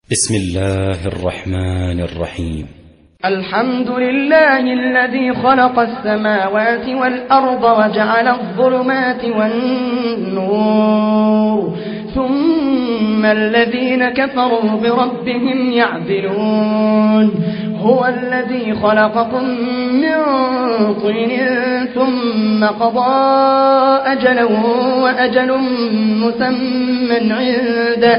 بسم الله الرحمن الرحيم. الحمد لله الذي خلق السماوات والأرض وجعل الظلمات والنور ثم الذين كفروا بربهم يعدلون. هو الذي خلقكم من طين ثم قضى أجلا وأجل مسمى عنده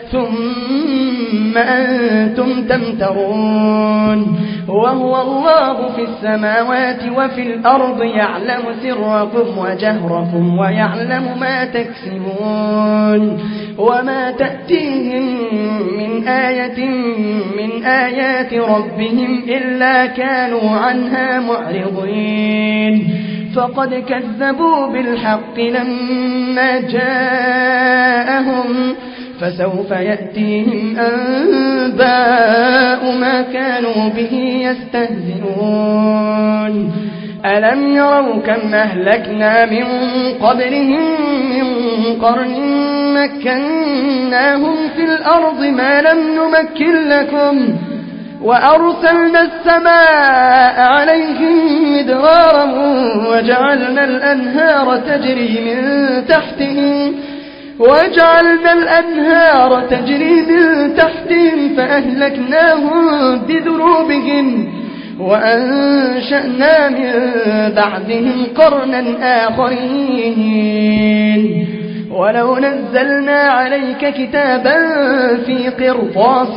ثم أنتم تمترون. وهو الله في السماوات وفي الأرض يعلم سركم وجهركم ويعلم ما تكسبون. وما تأتيهم من آية من آيات ربهم إلا كانوا عنها معرضين. فقد كذبوا بالحق لما جاءهم فسوف يأتيهم أنباء ما كانوا به يستهزئون. ألم يروا كم أهلكنا من قبلهم من قرن مكناهم في الأرض ما لم نمكن لكم وأرسلنا السماء عليهم مدرارا وجعلنا الأنهار تجري من تحتهم فأهلكناهم بذنوبهم وأنشأنا من بعدهم قرنا آخرين. ولو نزلنا عليك كتابا في قرطاس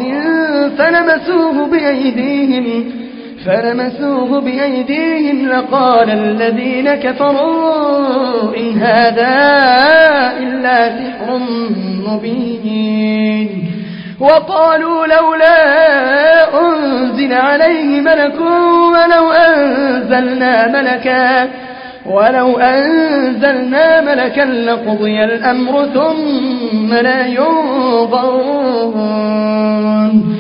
فلمسوه بأيديهم لقال الذين كفروا إن هذا إلا سحر مبين. وقالوا لولا أنزل عليه ملك ولو أنزلنا ملكا لقضي الأمر ثم لا ينظرون.